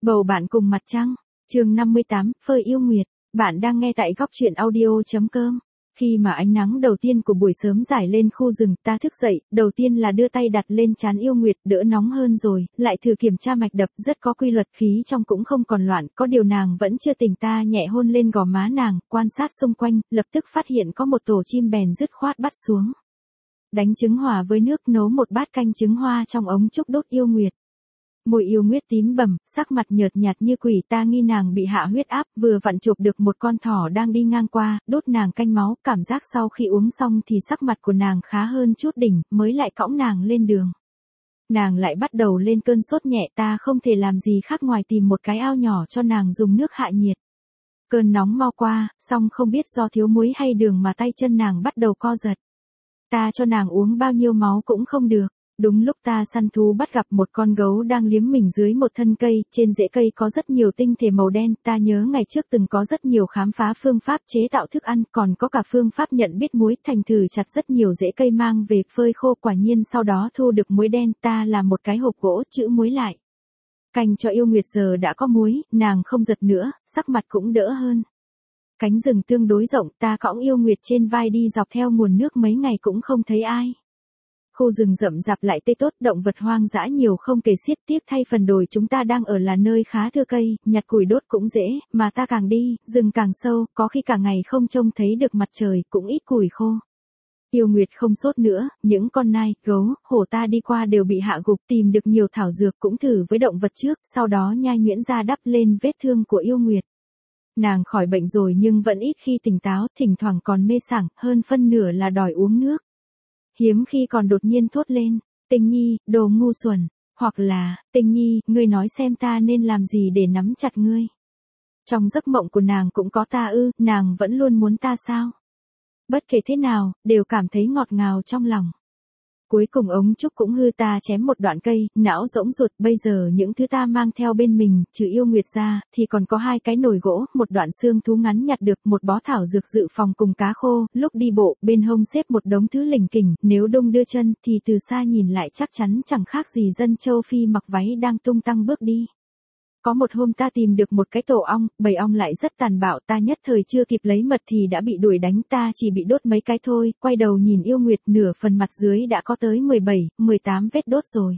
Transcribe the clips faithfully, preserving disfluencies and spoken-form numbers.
Bầu bạn cùng mặt trăng, chương năm mươi tám, phơi yêu nguyệt. Bạn đang nghe tại góc truyện audio.com. Khi mà ánh nắng đầu tiên của buổi sớm rải lên khu rừng, ta thức dậy, đầu tiên là đưa tay đặt lên trán yêu nguyệt, đỡ nóng hơn rồi, lại thử kiểm tra mạch đập, rất có quy luật, khí trong cũng không còn loạn, có điều nàng vẫn chưa tỉnh. Ta nhẹ hôn lên gò má nàng, quan sát xung quanh, lập tức phát hiện có một tổ chim bèn dứt khoát bắt xuống. Đánh trứng hòa với nước, nấu một bát canh trứng hoa trong ống trúc đốt yêu nguyệt. Môi yêu nguyệt tím bầm, sắc mặt nhợt nhạt như quỷ, ta nghi nàng bị hạ huyết áp, vừa vặn chụp được một con thỏ đang đi ngang qua, đốt nàng canh máu, cảm giác sau khi uống xong thì sắc mặt của nàng khá hơn chút đỉnh, mới lại cõng nàng lên đường. Nàng lại bắt đầu lên cơn sốt nhẹ, ta không thể làm gì khác ngoài tìm một cái ao nhỏ cho nàng dùng nước hạ nhiệt. Cơn nóng mau qua, song không biết do thiếu muối hay đường mà tay chân nàng bắt đầu co giật. Ta cho nàng uống bao nhiêu máu cũng không được. Đúng lúc ta săn thú bắt gặp một con gấu đang liếm mình dưới một thân cây, trên rễ cây có rất nhiều tinh thể màu đen, ta nhớ ngày trước từng có rất nhiều khám phá phương pháp chế tạo thức ăn, còn có cả phương pháp nhận biết muối, thành thử chặt rất nhiều rễ cây mang về phơi khô, quả nhiên sau đó thu được muối đen, ta làm một cái hộp gỗ chữ muối lại. Canh cho yêu nguyệt giờ đã có muối, nàng không giật nữa, sắc mặt cũng đỡ hơn. Cánh rừng tương đối rộng, ta cõng yêu nguyệt trên vai đi dọc theo nguồn nước mấy ngày cũng không thấy ai. Khu rừng rậm rạp lại tươi tốt, động vật hoang dã nhiều không kể xiết, tiếc thay phần đồi chúng ta đang ở là nơi khá thưa cây, nhặt củi đốt cũng dễ, mà ta càng đi, rừng càng sâu, có khi cả ngày không trông thấy được mặt trời, cũng ít củi khô. Yêu nguyệt không sốt nữa, những con nai, gấu, hổ ta đi qua đều bị hạ gục, tìm được nhiều thảo dược cũng thử với động vật trước, sau đó nhai nhuyễn ra đắp lên vết thương của yêu nguyệt. Nàng khỏi bệnh rồi nhưng vẫn ít khi tỉnh táo, thỉnh thoảng còn mê sảng, hơn phân nửa là đòi uống nước. Hiếm khi còn đột nhiên thốt lên, Tình Nhi, đồ ngu xuẩn, hoặc là, Tình Nhi, ngươi nói xem ta nên làm gì để nắm chặt ngươi. Trong giấc mộng của nàng cũng có ta ư, nàng vẫn luôn muốn ta sao? Bất kể thế nào, đều cảm thấy ngọt ngào trong lòng. Cuối cùng ống trúc cũng hư, ta chém một đoạn cây, não rỗng ruột, bây giờ những thứ ta mang theo bên mình, trừ yêu nguyệt ra, thì còn có hai cái nồi gỗ, một đoạn xương thú ngắn nhặt được, một bó thảo dược dự phòng cùng cá khô, lúc đi bộ, bên hông xếp một đống thứ lỉnh kỉnh, nếu đung đưa chân, thì từ xa nhìn lại chắc chắn chẳng khác gì dân châu Phi mặc váy đang tung tăng bước đi. Có một hôm ta tìm được một cái tổ ong, bầy ong lại rất tàn bạo, ta nhất thời chưa kịp lấy mật thì đã bị đuổi đánh, ta chỉ bị đốt mấy cái thôi, quay đầu nhìn yêu nguyệt, nửa phần mặt dưới đã có tới mười bảy, mười tám vết đốt rồi.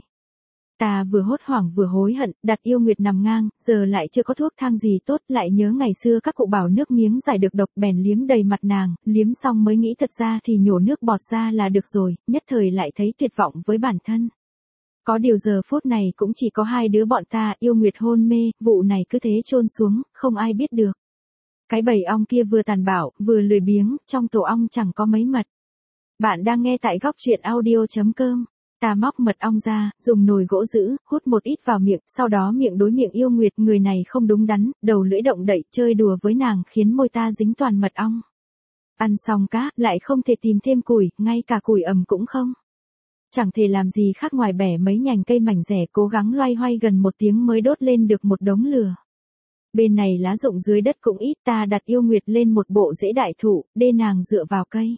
Ta vừa hốt hoảng vừa hối hận, đặt yêu nguyệt nằm ngang, giờ lại chưa có thuốc thang gì tốt, lại nhớ ngày xưa các cụ bảo nước miếng giải được độc, bèn liếm đầy mặt nàng, liếm xong mới nghĩ thật ra thì nhổ nước bọt ra là được rồi, nhất thời lại thấy tuyệt vọng với bản thân. Có điều giờ phút này cũng chỉ có hai đứa bọn ta, yêu nguyệt hôn mê, vụ này cứ thế chôn xuống, không ai biết được. Cái bầy ong kia vừa tàn bạo, vừa lười biếng, trong tổ ong chẳng có mấy mật. Bạn đang nghe tại góc truyện audio.com. Ta móc mật ong ra, dùng nồi gỗ giữ, hút một ít vào miệng, sau đó miệng đối miệng yêu nguyệt, người này không đúng đắn, đầu lưỡi động đậy, chơi đùa với nàng khiến môi ta dính toàn mật ong. Ăn xong cá, lại không thể tìm thêm củi, ngay cả củi ẩm cũng không. Chẳng thể làm gì khác ngoài bẻ mấy nhành cây mảnh rẻ, cố gắng loay hoay gần một tiếng mới đốt lên được một đống lửa. Bên này lá rụng dưới đất cũng ít, ta đặt yêu nguyệt lên một bộ rễ đại thụ, đê nàng dựa vào cây.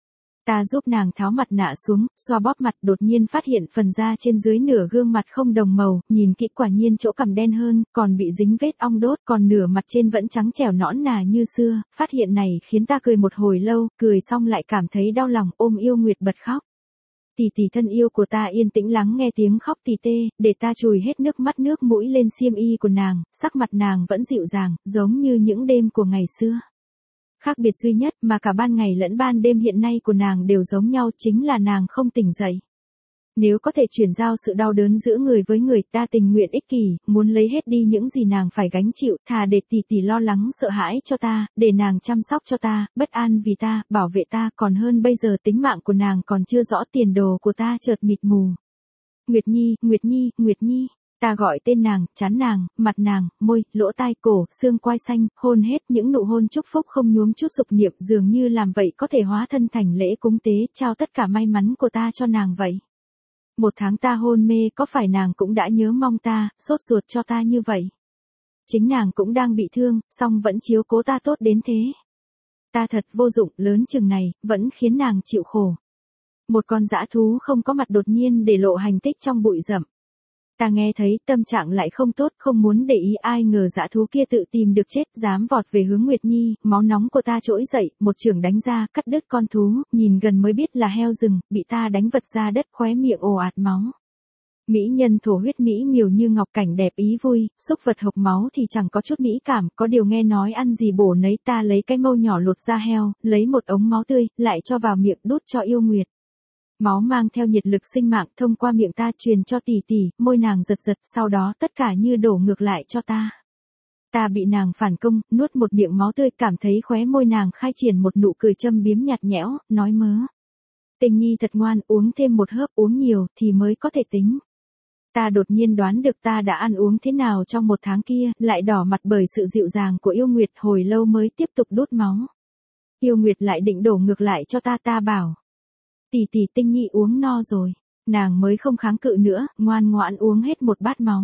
Ta giúp nàng tháo mặt nạ xuống, xoa bóp mặt, đột nhiên phát hiện phần da trên dưới nửa gương mặt không đồng màu, nhìn kỹ quả nhiên chỗ cằm đen hơn, còn bị dính vết ong đốt, còn nửa mặt trên vẫn trắng trẻo nõn nà như xưa. Phát hiện này khiến ta cười một hồi lâu, cười xong lại cảm thấy đau lòng, ôm yêu nguyệt bật khóc. Tỷ tỷ thân yêu của ta yên tĩnh lắng nghe tiếng khóc tỉ tê, để ta chùi hết nước mắt nước mũi lên xiêm y của nàng, sắc mặt nàng vẫn dịu dàng, giống như những đêm của ngày xưa. Khác biệt duy nhất mà cả ban ngày lẫn ban đêm hiện nay của nàng đều giống nhau, chính là nàng không tỉnh dậy. Nếu có thể chuyển giao sự đau đớn giữa người với người, ta tình nguyện ích kỷ, muốn lấy hết đi những gì nàng phải gánh chịu, thà để tỷ tỷ lo lắng sợ hãi cho ta, để nàng chăm sóc cho ta, bất an vì ta, bảo vệ ta, còn hơn bây giờ tính mạng của nàng còn chưa rõ, tiền đồ của ta chợt mịt mù. Nguyệt Nhi, Nguyệt Nhi, Nguyệt Nhi. Ta gọi tên nàng, trán nàng, mặt nàng, môi, lỗ tai, cổ, xương quai xanh, hôn hết, những nụ hôn chúc phúc không nhuốm chút dục niệm, dường như làm vậy có thể hóa thân thành lễ cúng tế, trao tất cả may mắn của ta cho nàng vậy. Một tháng ta hôn mê, có phải nàng cũng đã nhớ mong ta, sốt ruột cho ta như vậy? Chính nàng cũng đang bị thương, song vẫn chiếu cố ta tốt đến thế. Ta thật vô dụng, lớn chừng này, vẫn khiến nàng chịu khổ. Một con dã thú không có mặt đột nhiên để lộ hành tích trong bụi rậm. Ta nghe thấy tâm trạng lại không tốt, không muốn để ý, ai ngờ dã thú kia tự tìm được chết, dám vọt về hướng Nguyệt Nhi, máu nóng của ta trỗi dậy, một chưởng đánh ra, cắt đứt con thú, nhìn gần mới biết là heo rừng, bị ta đánh vật ra đất, khóe miệng ồ ạt máu. Mỹ nhân thổ huyết mỹ miều như ngọc, cảnh đẹp ý vui, xúc vật hộc máu thì chẳng có chút mỹ cảm, có điều nghe nói ăn gì bổ nấy. Ta lấy cái mâu nhỏ lột da heo, lấy một ống máu tươi, lại cho vào miệng đút cho yêu Nguyệt. Máu mang theo nhiệt lực sinh mạng thông qua miệng ta truyền cho tỷ tỷ, môi nàng giật giật, sau đó tất cả như đổ ngược lại cho ta. Ta bị nàng phản công, nuốt một miệng máu tươi, cảm thấy khóe môi nàng khai triển một nụ cười châm biếm nhạt nhẽo, nói mớ. Tình nhi thật ngoan, uống thêm một hớp, uống nhiều thì mới có thể tính. Ta đột nhiên đoán được ta đã ăn uống thế nào trong một tháng kia, lại đỏ mặt bởi sự dịu dàng của yêu Nguyệt, hồi lâu mới tiếp tục đút máu. Yêu Nguyệt lại định đổ ngược lại cho ta, ta bảo. Tỷ tỷ, Tinh nhi uống no rồi. Nàng mới không kháng cự nữa, ngoan ngoãn uống hết một bát máu.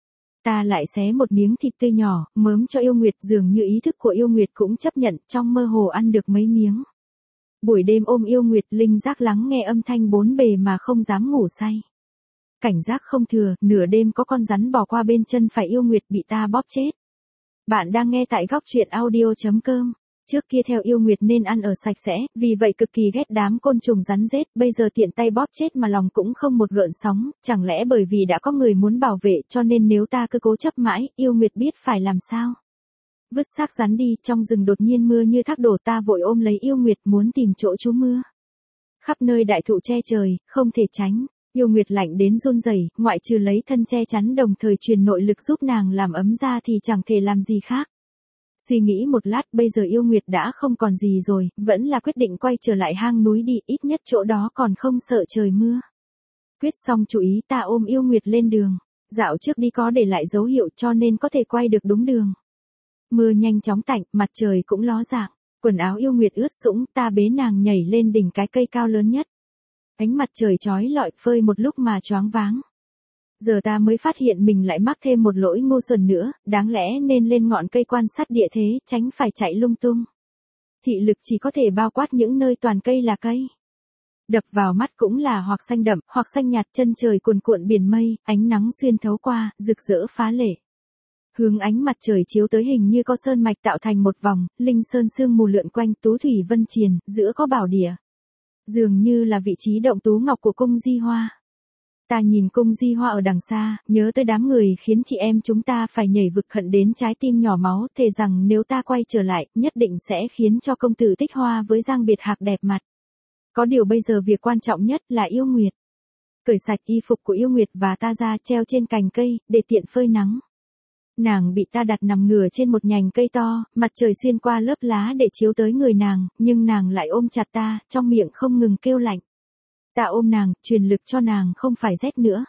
Ta lại xé một miếng thịt tươi nhỏ, mớm cho yêu Nguyệt, dường như ý thức của yêu Nguyệt cũng chấp nhận, trong mơ hồ ăn được mấy miếng. Buổi đêm ôm yêu Nguyệt, linh giác lắng nghe âm thanh bốn bề mà không dám ngủ say. Cảnh giác không thừa, nửa đêm có con rắn bò qua bên chân phải yêu Nguyệt, bị ta bóp chết. Bạn đang nghe tại góc truyện audio chấm com. Trước kia theo yêu Nguyệt nên ăn ở sạch sẽ, vì vậy cực kỳ ghét đám côn trùng rắn rết, bây giờ tiện tay bóp chết mà lòng cũng không một gợn sóng, chẳng lẽ bởi vì đã có người muốn bảo vệ cho nên nếu ta cứ cố chấp mãi, yêu Nguyệt biết phải làm sao. Vứt xác rắn đi, trong rừng đột nhiên mưa như thác đổ, ta vội ôm lấy yêu Nguyệt muốn tìm chỗ trú mưa. Khắp nơi đại thụ che trời, không thể tránh. Yêu Nguyệt lạnh đến run rẩy, ngoại trừ lấy thân che chắn đồng thời truyền nội lực giúp nàng làm ấm ra thì chẳng thể làm gì khác. Suy nghĩ một lát, bây giờ yêu Nguyệt đã không còn gì rồi, vẫn là quyết định quay trở lại hang núi đi, ít nhất chỗ đó còn không sợ trời mưa. Quyết xong chú ý, ta ôm yêu Nguyệt lên đường. Dạo trước đi có để lại dấu hiệu cho nên có thể quay được đúng đường. Mưa nhanh chóng tạnh, mặt trời cũng ló dạng. Quần áo yêu Nguyệt ướt sũng, ta bế nàng nhảy lên đỉnh cái cây cao lớn nhất. Ánh mặt trời chói lọi, phơi một lúc mà choáng váng. Giờ ta mới phát hiện mình lại mắc thêm một lỗi ngu xuẩn nữa, đáng lẽ nên lên ngọn cây quan sát địa thế, tránh phải chạy lung tung. Thị lực chỉ có thể bao quát những nơi toàn cây là cây. Đập vào mắt cũng là hoặc xanh đậm, hoặc xanh nhạt, chân trời cuồn cuộn biển mây, ánh nắng xuyên thấu qua, rực rỡ phá lệ. Hướng ánh mặt trời chiếu tới hình như có sơn mạch tạo thành một vòng, linh sơn sương mù lượn quanh, tú thủy vân triền, giữa có bảo địa. Dường như là vị trí động tú ngọc của cung Di Hoa. Ta nhìn cung Di Hoa ở đằng xa, nhớ tới đám người khiến chị em chúng ta phải nhảy vực, hận đến trái tim nhỏ máu, thề rằng nếu ta quay trở lại, nhất định sẽ khiến cho công tử Tích Hoa với Giang Biệt Hạc đẹp mặt. Có điều bây giờ việc quan trọng nhất là yêu Nguyệt. Cởi sạch y phục của yêu Nguyệt và ta ra treo trên cành cây, để tiện phơi nắng. Nàng bị ta đặt nằm ngửa trên một nhành cây to, mặt trời xuyên qua lớp lá để chiếu tới người nàng, nhưng nàng lại ôm chặt ta, trong miệng không ngừng kêu lạnh. Ta ôm nàng, truyền lực cho nàng không phải rét nữa.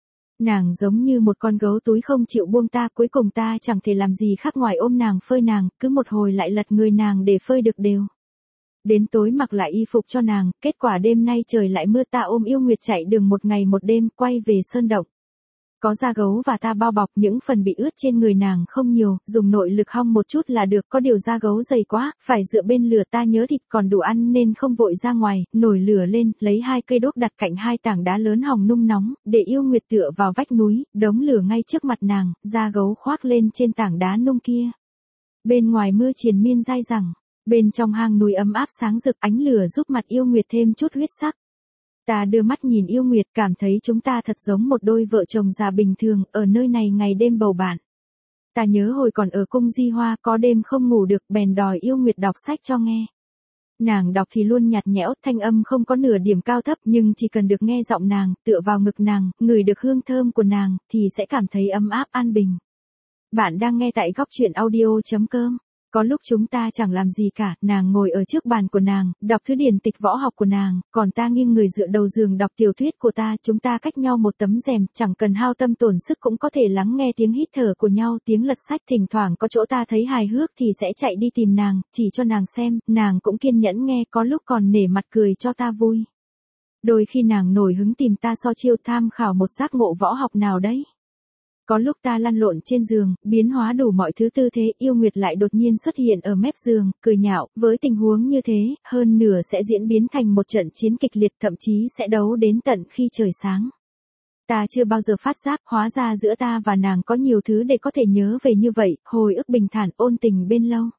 Nàng giống như một con gấu túi không chịu buông ta, cuối cùng ta chẳng thể làm gì khác ngoài ôm nàng phơi nàng, cứ một hồi lại lật người nàng để phơi được đều. Đến tối mặc lại y phục cho nàng, kết quả đêm nay trời lại mưa, ta ôm yêu Nguyệt chạy đường một ngày một đêm, quay về sơn động. Có da gấu và ta bao bọc, những phần bị ướt trên người nàng không nhiều, dùng nội lực hong một chút là được, có điều da gấu dày quá, phải dựa bên lửa, ta nhớ thịt còn đủ ăn nên không vội ra ngoài, nổi lửa lên, lấy hai cây đốt đặt cạnh hai tảng đá lớn hòng nung nóng, để yêu Nguyệt tựa vào vách núi, đống lửa ngay trước mặt nàng, da gấu khoác lên trên tảng đá nung kia. Bên ngoài mưa triền miên dai dẳng, bên trong hang núi ấm áp sáng rực, ánh lửa giúp mặt yêu Nguyệt thêm chút huyết sắc. Ta đưa mắt nhìn yêu Nguyệt, cảm thấy chúng ta thật giống một đôi vợ chồng già bình thường, ở nơi này ngày đêm bầu bạn. Ta nhớ hồi còn ở cung Di Hoa, có đêm không ngủ được, bèn đòi yêu Nguyệt đọc sách cho nghe. Nàng đọc thì luôn nhạt nhẽo, thanh âm không có nửa điểm cao thấp, nhưng chỉ cần được nghe giọng nàng, tựa vào ngực nàng, ngửi được hương thơm của nàng, thì sẽ cảm thấy ấm áp an bình. Bạn đang nghe tại góc truyện audio chấm com. Có lúc chúng ta chẳng làm gì cả, nàng ngồi ở trước bàn của nàng, đọc thứ điển tịch võ học của nàng, còn ta nghiêng người dựa đầu giường đọc tiểu thuyết của ta, chúng ta cách nhau một tấm rèm, chẳng cần hao tâm tổn sức cũng có thể lắng nghe tiếng hít thở của nhau, tiếng lật sách, thỉnh thoảng có chỗ ta thấy hài hước thì sẽ chạy đi tìm nàng, chỉ cho nàng xem, nàng cũng kiên nhẫn nghe, có lúc còn nể mặt cười cho ta vui. Đôi khi nàng nổi hứng tìm ta so chiêu, tham khảo một giác ngộ võ học nào đấy. Có lúc ta lăn lộn trên giường, biến hóa đủ mọi thứ tư thế, yêu Nguyệt lại đột nhiên xuất hiện ở mép giường, cười nhạo, với tình huống như thế, hơn nửa sẽ diễn biến thành một trận chiến kịch liệt, thậm chí sẽ đấu đến tận khi trời sáng. Ta chưa bao giờ phát giác, hóa ra giữa ta và nàng có nhiều thứ để có thể nhớ về như vậy, hồi ức bình thản ôn tình bên lâu.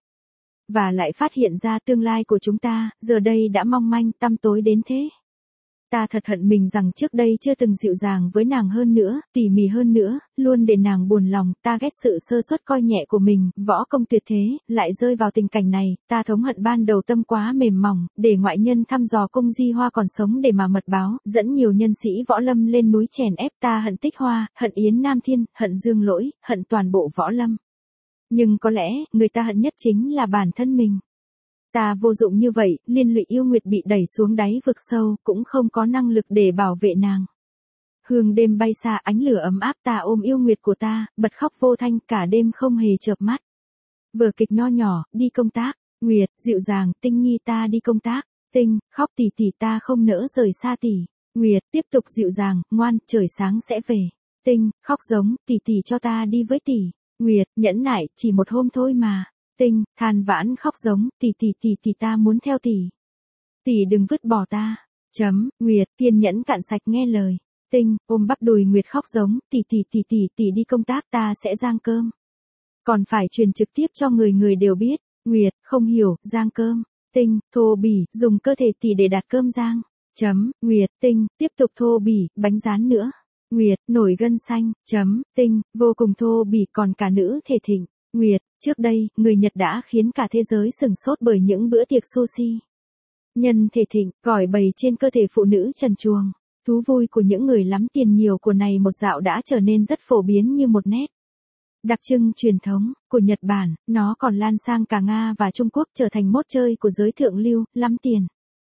Và lại phát hiện ra tương lai của chúng ta, giờ đây đã mong manh tăm tối đến thế. Ta thật hận mình rằng trước đây chưa từng dịu dàng với nàng hơn nữa, tỉ mỉ hơn nữa, luôn để nàng buồn lòng, ta ghét sự sơ suất coi nhẹ của mình, võ công tuyệt thế, lại rơi vào tình cảnh này, ta thống hận ban đầu tâm quá mềm mỏng, để ngoại nhân thăm dò cung Di Hoa còn sống để mà mật báo, dẫn nhiều nhân sĩ võ lâm lên núi chèn ép, ta hận Tích Hoa, hận Yến Nam Thiên, hận Dương Lỗi, hận toàn bộ võ lâm. Nhưng có lẽ, người ta hận nhất chính là bản thân mình. Ta vô dụng như vậy, liên lụy yêu nguyệt bị đẩy xuống đáy vực sâu, cũng không có năng lực để bảo vệ nàng. Hương đêm bay xa, ánh lửa ấm áp, ta ôm yêu nguyệt của ta, bật khóc vô thanh, cả đêm không hề chợp mắt. Vở kịch nho nhỏ, đi công tác, Nguyệt, dịu dàng, Tinh nhi ta đi công tác, Tinh, khóc tỉ tỉ ta không nỡ rời xa tỉ, Nguyệt, tiếp tục dịu dàng, ngoan, trời sáng sẽ về, Tinh, khóc giống, tỉ tỉ cho ta đi với tỉ, Nguyệt, nhẫn nại, chỉ một hôm thôi mà. Tinh, than vãn khóc giống, tỷ tỷ tỷ tỷ ta muốn theo tỷ. Tỷ đừng vứt bỏ ta. Chấm, Nguyệt, kiên nhẫn cạn sạch nghe lời. Tinh, ôm bắp đùi Nguyệt khóc giống, tỷ tỷ tỷ tỷ tỷ đi công tác ta sẽ rang cơm. Còn phải truyền trực tiếp cho người người đều biết. Nguyệt, không hiểu, rang cơm. Tinh, thô bỉ, dùng cơ thể tỷ để đặt cơm rang. Chấm, Nguyệt, Tinh, tiếp tục thô bỉ, bánh rán nữa. Nguyệt, nổi gân xanh. Chấm, Tinh, vô cùng thô bỉ còn cả nữ thể thịnh. Nguyệt, trước đây, người Nhật đã khiến cả thế giới sừng sốt bởi những bữa tiệc sushi. Nhân thể thịnh, gỏi bày trên cơ thể phụ nữ trần truồng. Thú vui của những người lắm tiền nhiều của này một dạo đã trở nên rất phổ biến như một nét đặc trưng truyền thống của Nhật Bản, nó còn lan sang cả Nga và Trung Quốc trở thành mốt chơi của giới thượng lưu, lắm tiền.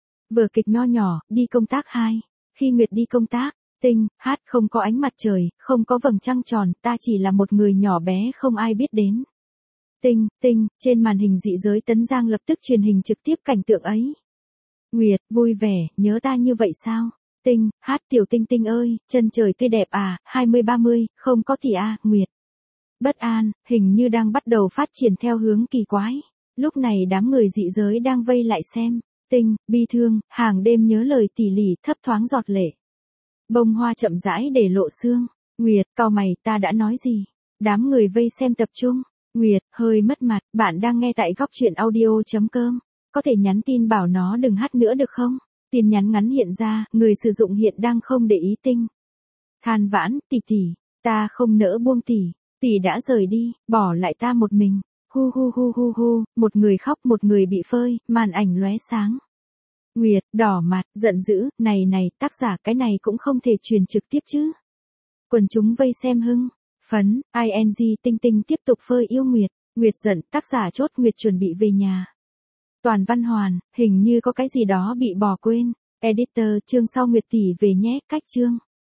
Vở kịch nho nhỏ, đi công tác hai. Khi Nguyệt đi công tác, Tinh, hát không có ánh mặt trời, không có vầng trăng tròn, ta chỉ là một người nhỏ bé không ai biết đến. Tinh, Tinh, trên màn hình dị giới Tấn Giang lập tức truyền hình trực tiếp cảnh tượng ấy. Nguyệt, vui vẻ, nhớ ta như vậy sao? Tinh, hát tiểu Tinh Tinh ơi, chân trời tươi đẹp à, hai mươi ba mươi, không có thì à, Nguyệt. Bất an, hình như đang bắt đầu phát triển theo hướng kỳ quái. Lúc này đám người dị giới đang vây lại xem. Tinh, bi thương, hàng đêm nhớ lời tỉ lỉ, thấp thoáng giọt lệ. Bông hoa chậm rãi để lộ xương. Nguyệt, cau mày, ta đã nói gì? Đám người vây xem tập trung. Nguyệt, hơi mất mặt, bạn đang nghe tại góc truyện audio.com. Có thể nhắn tin bảo nó đừng hát nữa được không? Tin nhắn ngắn hiện ra, người sử dụng hiện đang không để ý Tinh. Than vãn, tỷ tỷ, ta không nỡ buông tỷ, tỷ đã rời đi, bỏ lại ta một mình. Hu hu hu hu hu, một người khóc một người bị phơi, màn ảnh lóe sáng. Nguyệt, đỏ mặt, giận dữ, này này, tác giả cái này cũng không thể truyền trực tiếp chứ. Quần chúng vây xem hưng, phấn, ing Tinh Tinh tiếp tục phơi yêu Nguyệt, Nguyệt giận, tác giả chốt Nguyệt chuẩn bị về nhà. Toàn Văn Hoàn, hình như có cái gì đó bị bỏ quên, editor chương sau Nguyệt tỷ về nhé, cách chương.